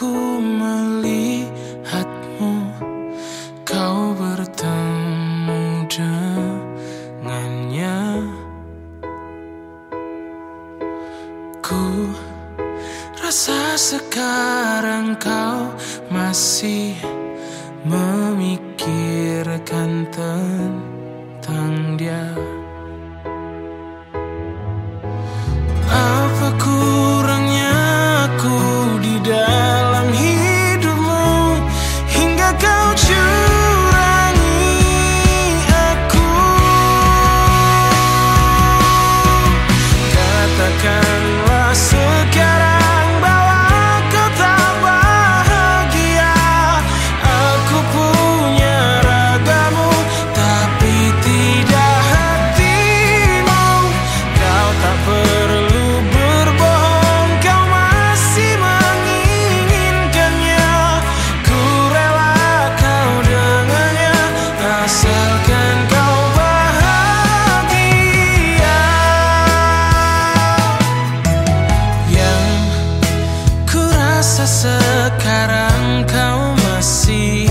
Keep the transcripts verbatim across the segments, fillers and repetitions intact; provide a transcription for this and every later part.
aku melihatmu, kau bertemu dengannya. Ku rasa sekarang kau masih memikirkan tentang dia. Apa kurangnya aku di dalam hidupmu hingga kau curangi aku? Katakanlah sekarang bahwa kau tak bahagia. Aku punya ragamu tapi tidak hatimu. Kau tak perlu berbohong, kau masih menginginkannya. Ku rela kau dengannya asalkan kau bahagia. Yang ku rasa sekarang kau masih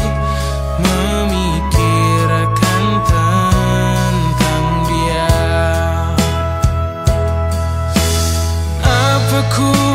memikirkan tentang dia. Apa ku